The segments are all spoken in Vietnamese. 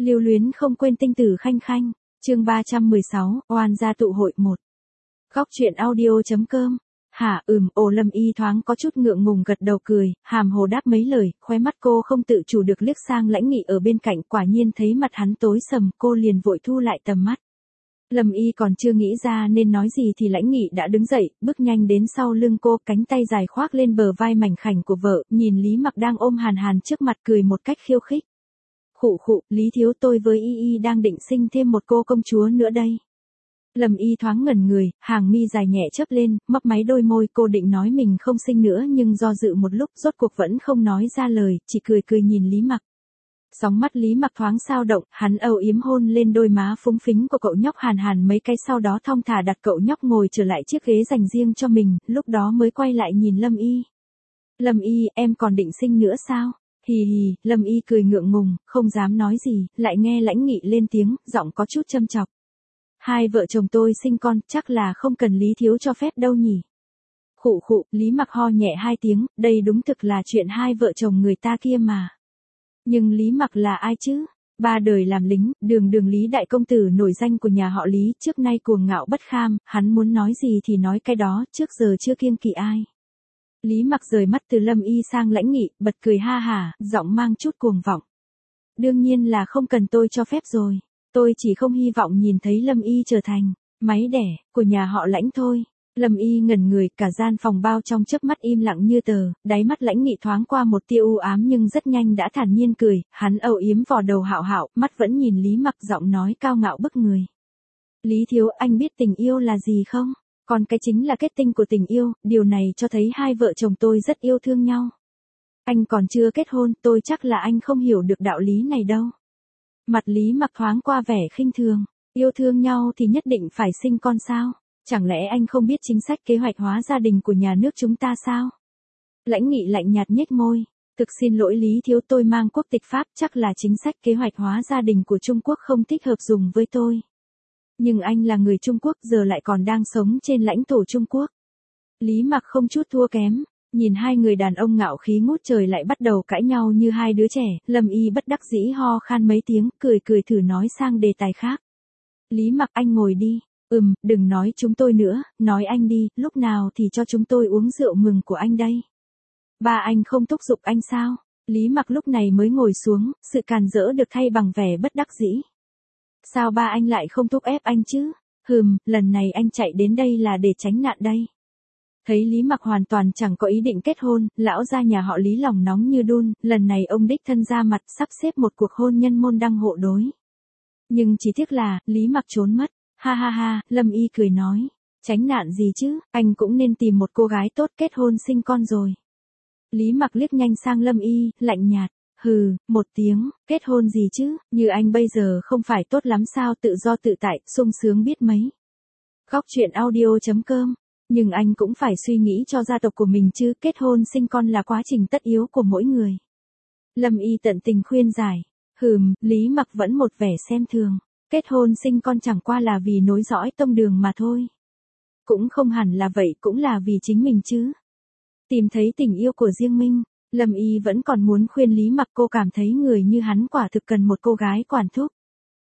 Lưu luyến không quên tinh tử khanh khanh. Chương 316, oan gia tụ hội 1. Góc truyện audio.com. Hả, ồ, Lâm Y thoáng có chút ngượng ngùng gật đầu cười, hàm hồ đáp mấy lời, khóe mắt cô không tự chủ được liếc sang Lãnh Nghị ở bên cạnh, quả nhiên thấy mặt hắn tối sầm, cô liền vội thu lại tầm mắt. Lâm Y còn chưa nghĩ ra nên nói gì thì Lãnh Nghị đã đứng dậy, bước nhanh đến sau lưng cô, cánh tay dài khoác lên bờ vai mảnh khảnh của vợ, nhìn Lý Mặc đang ôm Hàn Hàn trước mặt cười một cách khiêu khích. Khụ, Lý thiếu, tôi với Y đang định sinh thêm một cô công chúa nữa đây. Lâm Y thoáng ngẩn người, hàng mi dài nhẹ chớp lên, mấp máy đôi môi, cô định nói mình không sinh nữa nhưng do dự một lúc rốt cuộc vẫn không nói ra lời, chỉ cười nhìn Lý Mặc. Sóng mắt Lý Mặc thoáng sao động, hắn âu yếm hôn lên đôi má phúng phính của cậu nhóc Hàn Hàn mấy cái, sau đó thong thả đặt cậu nhóc ngồi trở lại chiếc ghế dành riêng cho mình, lúc đó mới quay lại nhìn Lâm Y. Lâm Y, em còn định sinh nữa sao? Hì, Lâm Y cười ngượng ngùng, không dám nói gì, lại nghe Lãnh Nghị lên tiếng, giọng có chút châm chọc. Hai vợ chồng tôi sinh con, chắc là không cần Lý thiếu cho phép đâu nhỉ. Khụ, Lý Mặc ho nhẹ hai tiếng, đây đúng thực là chuyện hai vợ chồng người ta kia mà. Nhưng Lý Mặc là ai chứ? Ba đời làm lính, đường Lý đại công tử nổi danh của nhà họ Lý, trước nay cuồng ngạo bất kham, hắn muốn nói gì thì nói cái đó, trước giờ chưa kiêng kỵ ai. Lý Mặc rời mắt từ Lâm Y sang Lãnh Nghị, bật cười ha hả, giọng mang chút cuồng vọng. Đương nhiên là không cần tôi cho phép rồi. Tôi chỉ không hy vọng nhìn thấy Lâm Y trở thành máy đẻ của nhà họ Lãnh thôi. Lâm Y ngẩn người, cả gian phòng bao trong chớp mắt im lặng như tờ, đáy mắt Lãnh Nghị thoáng qua một tia u ám nhưng rất nhanh đã thản nhiên cười, hắn âu yếm vò đầu Hạo, mắt vẫn nhìn Lý Mặc, giọng nói cao ngạo bức người. Lý thiếu, anh biết tình yêu là gì không? Còn cái chính là kết tinh của tình yêu, điều này cho thấy hai vợ chồng tôi rất yêu thương nhau. Anh còn chưa kết hôn, tôi chắc là anh không hiểu được đạo lý này đâu. Mặt Lý Mặc thoáng qua vẻ khinh thường, yêu thương nhau thì nhất định phải sinh con sao? Chẳng lẽ anh không biết chính sách kế hoạch hóa gia đình của nhà nước chúng ta sao? Lãnh Nghị lạnh nhạt nhếch môi, thực xin lỗi Lý thiếu, tôi mang quốc tịch Pháp, chắc là chính sách kế hoạch hóa gia đình của Trung Quốc không thích hợp dùng với tôi. Nhưng anh là người Trung Quốc, giờ lại còn đang sống trên lãnh thổ Trung Quốc. Lý Mặc không chút thua kém, nhìn hai người đàn ông ngạo khí ngút trời lại bắt đầu cãi nhau như hai đứa trẻ, Lâm Y bất đắc dĩ ho khan mấy tiếng, cười thử nói sang đề tài khác. Lý Mặc, anh ngồi đi. Đừng nói chúng tôi nữa, nói anh đi, lúc nào thì cho chúng tôi uống rượu mừng của anh đây. Ba anh không thúc giục anh sao? Lý Mặc lúc này mới ngồi xuống, sự càn rỡ được thay bằng vẻ bất đắc dĩ. Sao ba anh lại không thúc ép anh chứ? Lần này anh chạy đến đây là để tránh nạn đây. Thấy Lý Mặc hoàn toàn chẳng có ý định kết hôn, lão gia nhà họ Lý lòng nóng như đun, lần này ông đích thân ra mặt sắp xếp một cuộc hôn nhân môn đăng hộ đối. Nhưng chỉ tiếc là, Lý Mặc trốn mất. Ha, Lâm Y cười nói, tránh nạn gì chứ, anh cũng nên tìm một cô gái tốt kết hôn sinh con rồi. Lý Mặc liếc nhanh sang Lâm Y, lạnh nhạt, một tiếng, kết hôn gì chứ, như anh bây giờ không phải tốt lắm sao, tự do tự tại, sung sướng biết mấy. Góc truyện audio.com. Nhưng anh cũng phải suy nghĩ cho gia tộc của mình chứ, kết hôn sinh con là quá trình tất yếu của mỗi người. Lâm Y tận tình khuyên giải, Lý Mặc vẫn một vẻ xem thường. Kết hôn sinh con chẳng qua là vì nối dõi tông đường mà thôi. Cũng không hẳn là vậy, cũng là vì chính mình chứ. Tìm thấy tình yêu của riêng mình, Lâm Y vẫn còn muốn khuyên Lý Mặc, cô cảm thấy người như hắn quả thực cần một cô gái quản thúc.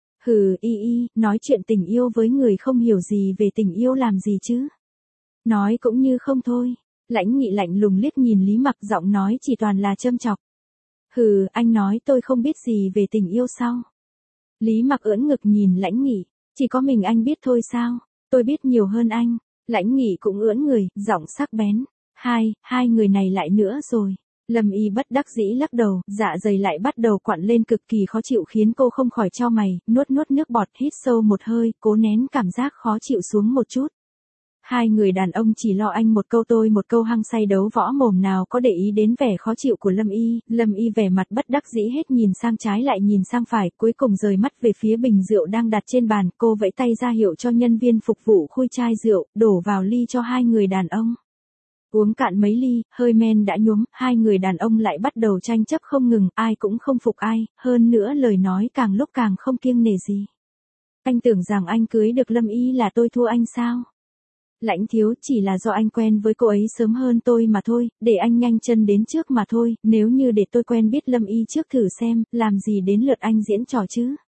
Y, nói chuyện tình yêu với người không hiểu gì về tình yêu làm gì chứ. Nói cũng như không thôi. Lãnh Nghị lạnh lùng liếc nhìn Lý Mặc, giọng nói chỉ toàn là châm chọc. Anh nói tôi không biết gì về tình yêu sao? Lý Mặc ưỡn ngực nhìn Lãnh Nghị, chỉ có mình anh biết thôi sao? Tôi biết nhiều hơn anh. Lãnh Nghị cũng ưỡn người, giọng sắc bén. Hai người này lại nữa rồi. Lâm Y bất đắc dĩ lắc đầu, dạ dày lại bắt đầu quặn lên cực kỳ khó chịu khiến cô không khỏi chau mày, nuốt nước bọt, hít sâu một hơi, cố nén cảm giác khó chịu xuống một chút. Hai người đàn ông chỉ lo anh một câu tôi một câu, hăng say đấu võ mồm, nào có để ý đến vẻ khó chịu của Lâm Y vẻ mặt bất đắc dĩ hết nhìn sang trái lại nhìn sang phải, cuối cùng rời mắt về phía bình rượu đang đặt trên bàn, cô vẫy tay ra hiệu cho nhân viên phục vụ khui chai rượu, đổ vào ly cho hai người đàn ông. Uống cạn mấy ly, hơi men đã nhuốm, hai người đàn ông lại bắt đầu tranh chấp không ngừng, ai cũng không phục ai, hơn nữa lời nói càng lúc càng không kiêng nể gì. Anh tưởng rằng anh cưới được Lâm Y là tôi thua anh sao? Lãnh thiếu, chỉ là do anh quen với cô ấy sớm hơn tôi mà thôi, để anh nhanh chân đến trước mà thôi, nếu như để tôi quen biết Lâm Y trước thử xem, làm gì đến lượt anh diễn trò chứ?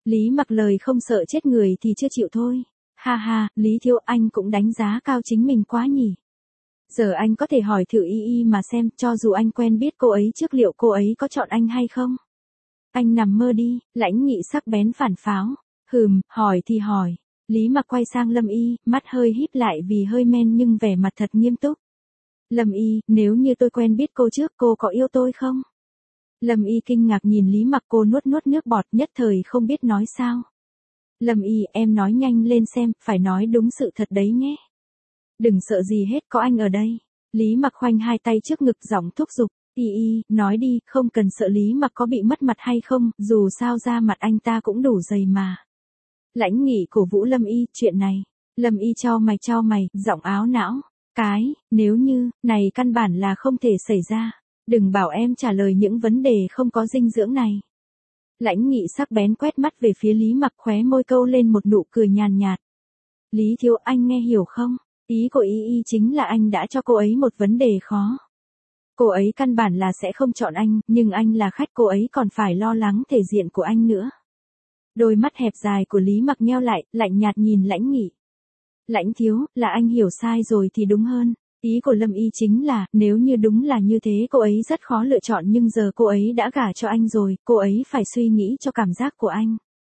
Lý Mặc lời không sợ chết người thì chưa chịu thôi. Ha ha, Lý Thiếu anh cũng đánh giá cao chính mình quá nhỉ. Giờ anh có thể hỏi thử Y Y mà xem, cho dù anh quen biết cô ấy trước liệu cô ấy có chọn anh hay không? Anh nằm mơ đi, Lãnh Nghị sắc bén phản pháo. Hỏi thì hỏi. Lý Mặc quay sang Lâm Y, mắt hơi híp lại vì hơi men nhưng vẻ mặt thật nghiêm túc. Lâm Y, nếu như tôi quen biết cô trước, cô có yêu tôi không? Lâm Y kinh ngạc nhìn Lý Mặc, cô nuốt nước bọt, nhất thời không biết nói sao. Lâm Y, em nói nhanh lên xem, phải nói đúng sự thật đấy nhé. Đừng sợ gì hết, có anh ở đây. Lý Mặc khoanh hai tay trước ngực, giọng thúc giục. Y, nói đi, không cần sợ Lý Mặc có bị mất mặt hay không, dù sao da mặt anh ta cũng đủ dày mà. Lãnh Nghị cổ vũ Lâm Y, chuyện này. Lâm Y chau mày, giọng áo não. Nếu như, này căn bản là không thể xảy ra. Đừng bảo em trả lời những vấn đề không có dinh dưỡng này. Lãnh Nghị sắc bén quét mắt về phía Lý Mặc, khóe môi câu lên một nụ cười nhàn nhạt. Lý Thiếu, anh nghe hiểu không? Ý của Y chính là anh đã cho cô ấy một vấn đề khó. Cô ấy căn bản là sẽ không chọn anh, nhưng anh là khách, cô ấy còn phải lo lắng thể diện của anh nữa. Đôi mắt hẹp dài của Lý Mặc nheo lại, lạnh nhạt nhìn Lãnh Nghị. Lãnh Thiếu, là anh hiểu sai rồi thì đúng hơn. Ý của Lâm Y chính là, nếu như đúng là như thế cô ấy rất khó lựa chọn, nhưng giờ cô ấy đã gả cho anh rồi, cô ấy phải suy nghĩ cho cảm giác của anh.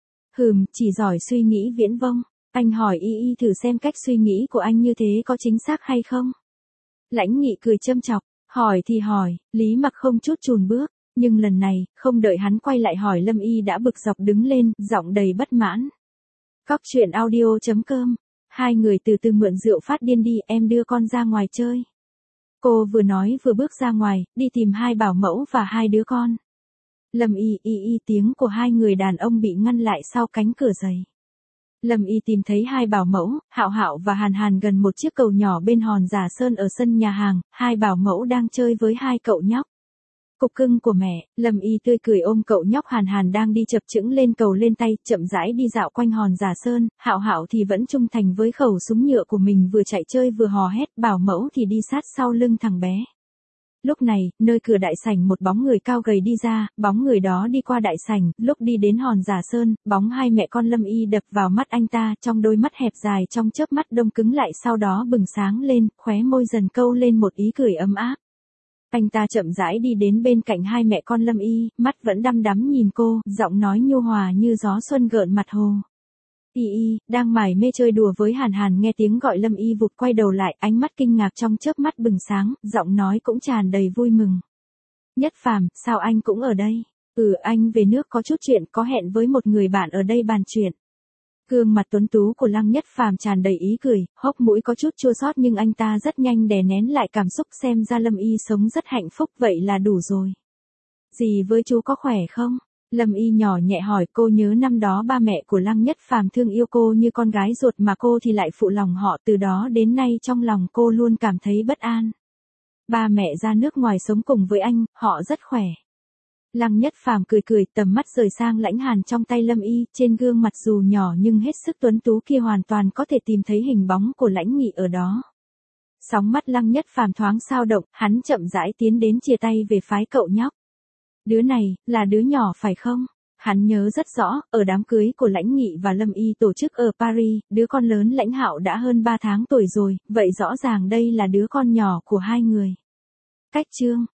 Chỉ giỏi suy nghĩ viễn vông. Anh hỏi Y thử xem cách suy nghĩ của anh như thế có chính xác hay không? Lãnh Nghị cười châm chọc, hỏi thì hỏi, Lý Mặc không chút chùn bước, nhưng lần này, không đợi hắn quay lại hỏi Lâm Y đã bực dọc đứng lên, giọng đầy bất mãn. Cóc truyện audio.com. Hai người từ từ mượn rượu phát điên đi, em đưa con ra ngoài chơi. Cô vừa nói vừa bước ra ngoài, đi tìm hai bảo mẫu và hai đứa con. Lâm Y, tiếng của hai người đàn ông bị ngăn lại sau cánh cửa dày. Lâm Y tìm thấy hai bảo mẫu, Hạo Hạo và Hàn Hàn gần một chiếc cầu nhỏ bên hòn Giả Sơn ở sân nhà hàng, hai bảo mẫu đang chơi với hai cậu nhóc. Cục cưng của mẹ, Lâm Y tươi cười ôm cậu nhóc Hàn Hàn đang đi chập chững lên cầu lên tay, chậm rãi đi dạo quanh hòn Giả Sơn, Hạo Hạo thì vẫn trung thành với khẩu súng nhựa của mình, vừa chạy chơi vừa hò hét, bảo mẫu thì đi sát sau lưng thằng bé. Lúc này, nơi cửa đại sảnh một bóng người cao gầy đi ra, bóng người đó đi qua đại sảnh, lúc đi đến hòn Giả Sơn, bóng hai mẹ con Lâm Y đập vào mắt anh ta, trong đôi mắt hẹp dài trong chớp mắt đông cứng lại, sau đó bừng sáng lên, khóe môi dần câu lên một ý cười ấm áp. Anh ta chậm rãi đi đến bên cạnh hai mẹ con Lâm Y, mắt vẫn đăm đắm nhìn cô, giọng nói nhu hòa như gió xuân gợn mặt hồ. Y, đang mải mê chơi đùa với Hàn Hàn nghe tiếng gọi Lâm Y vụt quay đầu lại, ánh mắt kinh ngạc trong chớp mắt bừng sáng, giọng nói cũng tràn đầy vui mừng. Nhất Phàm, sao anh cũng ở đây? Anh về nước có chút chuyện, có hẹn với một người bạn ở đây bàn chuyện. Gương mặt tuấn tú của Lăng Nhất Phàm tràn đầy ý cười, hốc mũi có chút chua xót nhưng anh ta rất nhanh đè nén lại cảm xúc, xem ra Lâm Y sống rất hạnh phúc, vậy là đủ rồi. Dì với chú có khỏe không? Lâm Y nhỏ nhẹ hỏi, cô nhớ năm đó ba mẹ của Lăng Nhất Phàm thương yêu cô như con gái ruột mà cô thì lại phụ lòng họ, từ đó đến nay trong lòng cô luôn cảm thấy bất an. Ba mẹ ra nước ngoài sống cùng với anh, họ rất khỏe. Lăng Nhất Phàm cười, tầm mắt rời sang Lãnh Hàn trong tay Lâm Y, trên gương mặt dù nhỏ nhưng hết sức tuấn tú kia hoàn toàn có thể tìm thấy hình bóng của Lãnh Nghị ở đó. Sóng mắt Lăng Nhất Phàm thoáng xao động, hắn chậm rãi tiến đến chìa tay về phái cậu nhóc. Đứa này, là đứa nhỏ phải không? Hắn nhớ rất rõ, ở đám cưới của Lãnh Nghị và Lâm Y tổ chức ở Paris, đứa con lớn Lãnh Hạo đã hơn 3 tháng tuổi rồi, vậy rõ ràng đây là đứa con nhỏ của hai người. Cách chương